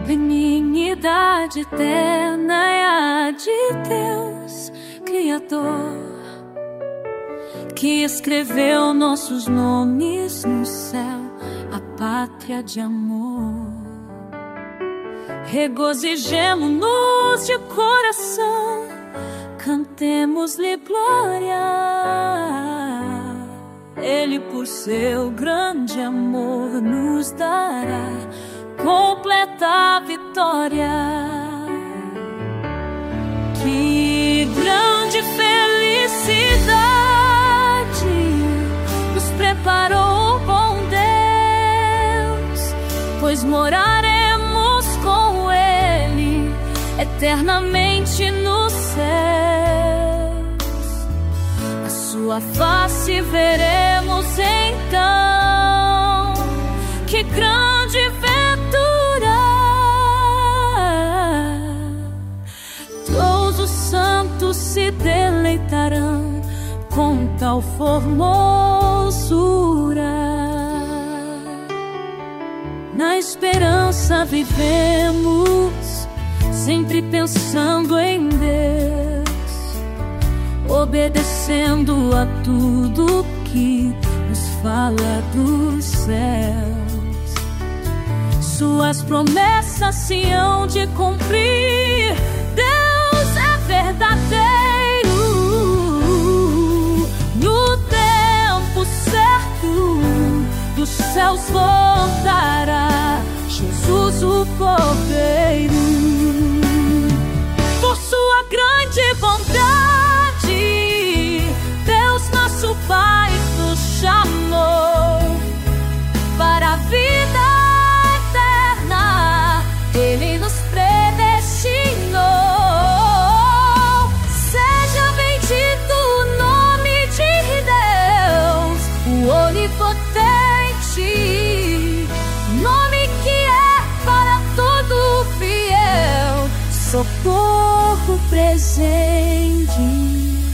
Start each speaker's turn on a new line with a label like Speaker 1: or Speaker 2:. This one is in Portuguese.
Speaker 1: benignidade eterna é a de Deus, Criador, que escreveu nossos nomes no céu, a pátria de amor. Regozijemo-nos de coração, cantemos-lhe glória. Ele, por seu grande amor, nos dará completa vitória. Que grande felicidade nos preparou o bom Deus, pois moraremos com Ele eternamente nos céus. A sua face veremos então. Que grande ventura! Todos os santos se deleitarão com tal formosura. Na esperança vivemos, sempre pensando em Deus, obedecendo a tudo que nos fala dos céus. Suas promessas se hão de cumprir. Deus é verdadeiro. No tempo certo dos céus voltará Jesus o Cordeiro. Por sua grande bondade, Deus nosso Pai nos chamou para a vida eterna. Ele nos predestinou. Seja bendito o nome de Deus, o onipotente, nome que é para todo fiel, socorro presente.